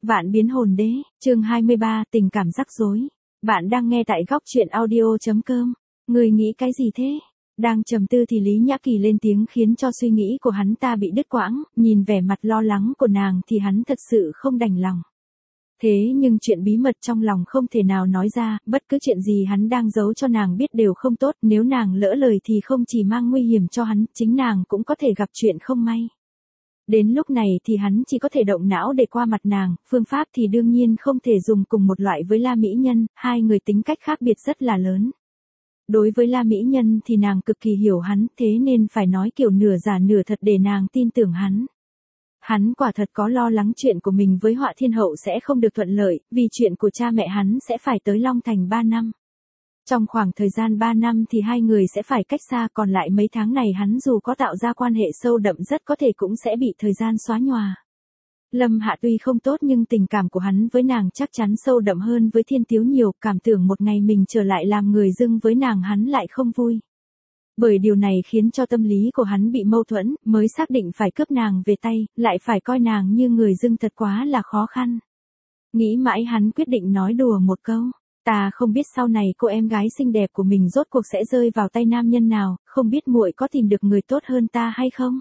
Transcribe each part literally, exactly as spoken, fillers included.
Vạn biến hồn đế, chương hai mươi ba, tình cảm rắc rối. Bạn đang nghe tại góc truyện audio.com. Người nghĩ cái gì thế? Đang trầm tư thì Lý Nhã Kỳ lên tiếng khiến cho suy nghĩ của hắn ta bị đứt quãng, nhìn vẻ mặt lo lắng của nàng thì hắn thật sự không đành lòng. Thế nhưng chuyện bí mật trong lòng không thể nào nói ra, bất cứ chuyện gì hắn đang giấu cho nàng biết đều không tốt, nếu nàng lỡ lời thì không chỉ mang nguy hiểm cho hắn, chính nàng cũng có thể gặp chuyện không may. Đến lúc này thì hắn chỉ có thể động não để qua mặt nàng, phương pháp thì đương nhiên không thể dùng cùng một loại với La Mỹ Nhân, hai người tính cách khác biệt rất là lớn. Đối với La Mỹ Nhân thì nàng cực kỳ hiểu hắn, thế nên phải nói kiểu nửa giả nửa thật để nàng tin tưởng hắn. Hắn quả thật có lo lắng chuyện của mình với Họa Thiên Hậu sẽ không được thuận lợi, vì chuyện của cha mẹ hắn sẽ phải tới Long Thành ba năm. Trong khoảng thời gian ba năm thì hai người sẽ phải cách xa, còn lại mấy tháng này hắn dù có tạo ra quan hệ sâu đậm rất có thể cũng sẽ bị thời gian xóa nhòa. Lâm Hạ tuy không tốt nhưng tình cảm của hắn với nàng chắc chắn sâu đậm hơn với Thiên Tiếu nhiều, cảm tưởng một ngày mình trở lại làm người dưng với nàng hắn lại không vui. Bởi điều này khiến cho tâm lý của hắn bị mâu thuẫn, mới xác định phải cướp nàng về tay, lại phải coi nàng như người dưng thật quá là khó khăn. Nghĩ mãi hắn quyết định nói đùa một câu. Ta không biết sau này cô em gái xinh đẹp của mình rốt cuộc sẽ rơi vào tay nam nhân nào, không biết muội có tìm được người tốt hơn ta hay không?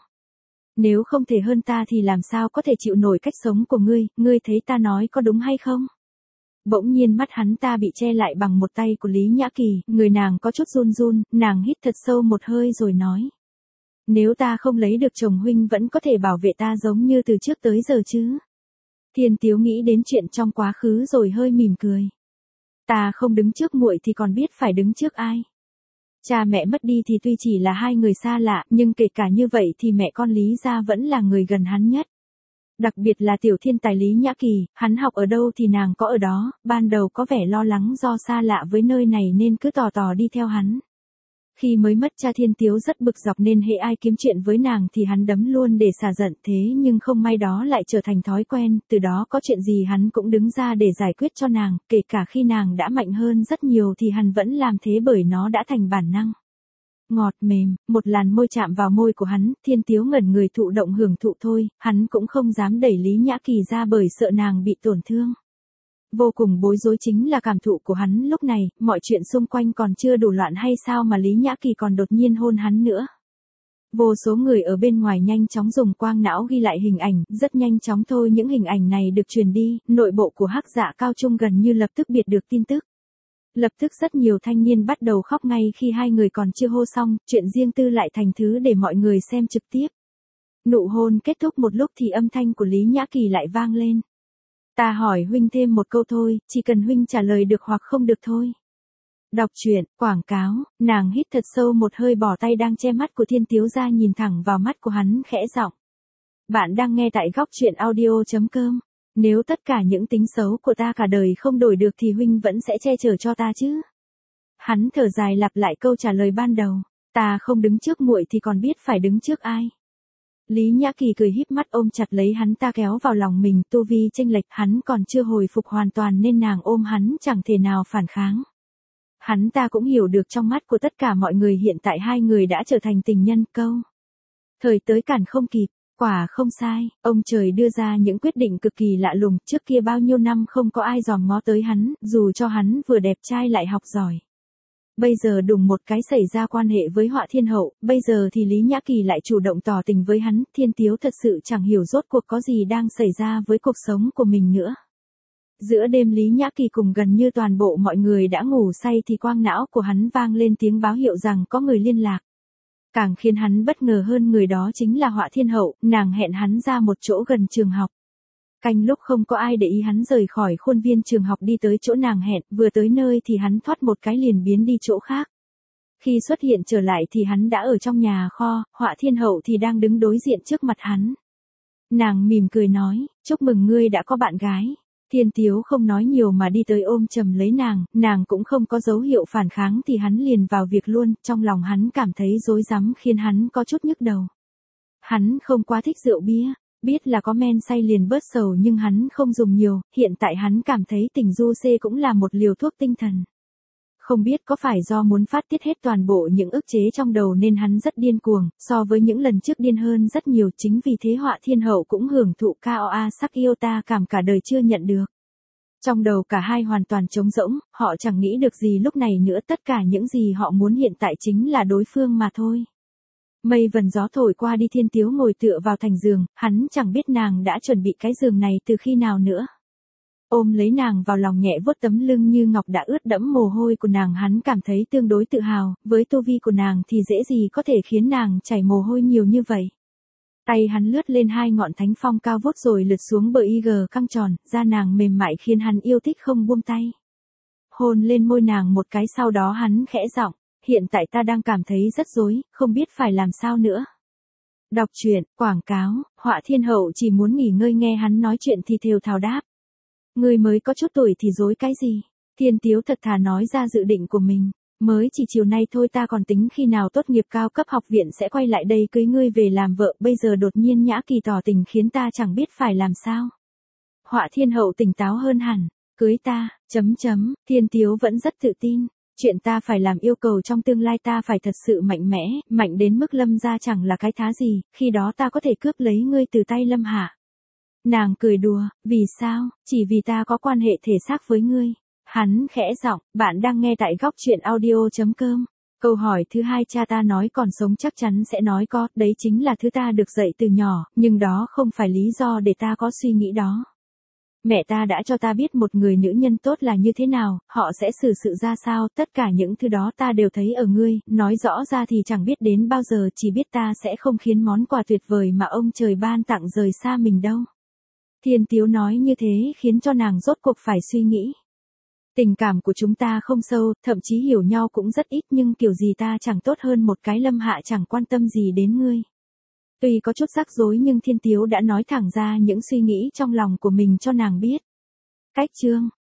Nếu không thể hơn ta thì làm sao có thể chịu nổi cách sống của ngươi, ngươi thấy ta nói có đúng hay không? Bỗng nhiên mắt hắn ta bị che lại bằng một tay của Lý Nhã Kỳ, người nàng có chút run run, nàng hít thật sâu một hơi rồi nói. Nếu ta không lấy được chồng huynh vẫn có thể bảo vệ ta giống như từ trước tới giờ chứ? Thiên Tiếu nghĩ đến chuyện trong quá khứ rồi hơi mỉm cười. Ta không đứng trước muội thì còn biết phải đứng trước ai. Cha mẹ mất đi thì tuy chỉ là hai người xa lạ, nhưng kể cả như vậy thì mẹ con Lý gia vẫn là người gần hắn nhất. Đặc biệt là tiểu thiên tài Lý Nhã Kỳ, hắn học ở đâu thì nàng có ở đó, ban đầu có vẻ lo lắng do xa lạ với nơi này nên cứ tò tò đi theo hắn. Khi mới mất cha Thiên Tiếu rất bực dọc nên hễ ai kiếm chuyện với nàng thì hắn đấm luôn để xả giận, thế nhưng không may đó lại trở thành thói quen, từ đó có chuyện gì hắn cũng đứng ra để giải quyết cho nàng, kể cả khi nàng đã mạnh hơn rất nhiều thì hắn vẫn làm thế bởi nó đã thành bản năng. Ngọt mềm, một làn môi chạm vào môi của hắn, Thiên Tiếu ngẩn người thụ động hưởng thụ thôi, hắn cũng không dám đẩy Lý Nhã Kỳ ra bởi sợ nàng bị tổn thương. Vô cùng bối rối chính là cảm thụ của hắn lúc này, mọi chuyện xung quanh còn chưa đủ loạn hay sao mà Lý Nhã Kỳ còn đột nhiên hôn hắn nữa. Vô số người ở bên ngoài nhanh chóng dùng quang não ghi lại hình ảnh, rất nhanh chóng thôi những hình ảnh này được truyền đi, nội bộ của Hắc Dạ Cao Trung gần như lập tức biệt được tin tức. Lập tức rất nhiều thanh niên bắt đầu khóc ngay khi hai người còn chưa hô xong, chuyện riêng tư lại thành thứ để mọi người xem trực tiếp. Nụ hôn kết thúc một lúc thì âm thanh của Lý Nhã Kỳ lại vang lên. Ta hỏi huynh thêm một câu thôi, chỉ cần huynh trả lời được hoặc không được thôi. Đọc truyện, quảng cáo, nàng hít thật sâu một hơi bỏ tay đang che mắt của Thiên Tiếu ra nhìn thẳng vào mắt của hắn khẽ giọng. Bạn đang nghe tại góc truyện audio.com. Nếu tất cả những tính xấu của ta cả đời không đổi được thì huynh vẫn sẽ che chở cho ta chứ? Hắn thở dài lặp lại câu trả lời ban đầu. Ta không đứng trước muội thì còn biết phải đứng trước ai? Lý Nhã Kỳ cười híp mắt ôm chặt lấy hắn ta kéo vào lòng mình, tu vi chênh lệch, hắn còn chưa hồi phục hoàn toàn nên nàng ôm hắn chẳng thể nào phản kháng. Hắn ta cũng hiểu được trong mắt của tất cả mọi người hiện tại hai người đã trở thành tình nhân, câu. Thời tới cản không kịp, quả không sai, ông trời đưa ra những quyết định cực kỳ lạ lùng, trước kia bao nhiêu năm không có ai dòm ngó tới hắn, dù cho hắn vừa đẹp trai lại học giỏi. Bây giờ đùng một cái xảy ra quan hệ với Họa Thiên Hậu, bây giờ thì Lý Nhã Kỳ lại chủ động tỏ tình với hắn, Thiên Tiếu thật sự chẳng hiểu rốt cuộc có gì đang xảy ra với cuộc sống của mình nữa. Giữa đêm Lý Nhã Kỳ cùng gần như toàn bộ mọi người đã ngủ say thì quang não của hắn vang lên tiếng báo hiệu rằng có người liên lạc. Càng khiến hắn bất ngờ hơn người đó chính là Họa Thiên Hậu, nàng hẹn hắn ra một chỗ gần trường học. Canh lúc không có ai để ý hắn rời khỏi khuôn viên trường học đi tới chỗ nàng hẹn, vừa tới nơi thì hắn thoát một cái liền biến đi chỗ khác. Khi xuất hiện trở lại thì hắn đã ở trong nhà kho, Họa Thiên Hậu thì đang đứng đối diện trước mặt hắn. Nàng mỉm cười nói, chúc mừng ngươi đã có bạn gái. Thiên Tiếu không nói nhiều mà đi tới ôm chầm lấy nàng, nàng cũng không có dấu hiệu phản kháng thì hắn liền vào việc luôn, trong lòng hắn cảm thấy rối rắm khiến hắn có chút nhức đầu. Hắn không quá thích rượu bia. Biết là có men say liền bớt sầu nhưng hắn không dùng nhiều, hiện tại hắn cảm thấy tình du xê cũng là một liều thuốc tinh thần. Không biết có phải do muốn phát tiết hết toàn bộ những ức chế trong đầu nên hắn rất điên cuồng, so với những lần trước điên hơn rất nhiều, chính vì thế Họa Thiên Hậu cũng hưởng thụ cao a sắc yêu ta cảm cả đời chưa nhận được. Trong đầu cả hai hoàn toàn trống rỗng, họ chẳng nghĩ được gì lúc này nữa, tất cả những gì họ muốn hiện tại chính là đối phương mà thôi. Mây vần gió thổi qua đi, Thiên Tiếu ngồi tựa vào thành giường, hắn chẳng biết nàng đã chuẩn bị cái giường này từ khi nào nữa. Ôm lấy nàng vào lòng nhẹ vuốt tấm lưng như ngọc đã ướt đẫm mồ hôi của nàng, hắn cảm thấy tương đối tự hào, với tu vi của nàng thì dễ gì có thể khiến nàng chảy mồ hôi nhiều như vậy. Tay hắn lướt lên hai ngọn thánh phong cao vút rồi lướt xuống bờ y gờ căng tròn, da nàng mềm mại khiến hắn yêu thích không buông tay. Hôn lên môi nàng một cái, sau đó hắn khẽ giọng, hiện tại ta đang cảm thấy rất rối, không biết phải làm sao nữa. Đọc truyện, quảng cáo, Họa Thiên Hậu chỉ muốn nghỉ ngơi, nghe hắn nói chuyện thì thều thào đáp. Ngươi mới có chút tuổi thì rối cái gì? Thiên Tiếu thật thà nói ra dự định của mình. Mới chỉ chiều nay thôi, ta còn tính khi nào tốt nghiệp cao cấp học viện sẽ quay lại đây cưới ngươi về làm vợ, bây giờ đột nhiên Nhã Kỳ tỏ tình khiến ta chẳng biết phải làm sao. Họa Thiên Hậu tỉnh táo hơn hẳn. Cưới ta, chấm chấm, Thiên Tiếu vẫn rất tự tin. Chuyện ta phải làm, yêu cầu trong tương lai ta phải thật sự mạnh mẽ, mạnh đến mức Lâm gia chẳng là cái thá gì, khi đó ta có thể cướp lấy ngươi từ tay Lâm Hạ. Nàng cười đùa, vì sao, chỉ vì ta có quan hệ thể xác với ngươi. Hắn khẽ giọng, bạn đang nghe tại góc truyện audio chấm com. Câu hỏi thứ hai, cha ta nói còn sống chắc chắn sẽ nói có, đấy chính là thứ ta được dạy từ nhỏ, nhưng đó không phải lý do để ta có suy nghĩ đó. Mẹ ta đã cho ta biết một người nữ nhân tốt là như thế nào, họ sẽ xử sự ra sao, tất cả những thứ đó ta đều thấy ở ngươi, nói rõ ra thì chẳng biết đến bao giờ, chỉ biết ta sẽ không khiến món quà tuyệt vời mà ông trời ban tặng rời xa mình đâu. Thiên Tiếu nói như thế khiến cho nàng rốt cuộc phải suy nghĩ. Tình cảm của chúng ta không sâu, thậm chí hiểu nhau cũng rất ít, nhưng kiểu gì ta chẳng tốt hơn một cái Lâm Hạ chẳng quan tâm gì đến ngươi. Tuy có chút rắc rối nhưng Thiên Tiếu đã nói thẳng ra những suy nghĩ trong lòng của mình cho nàng biết. Cách chương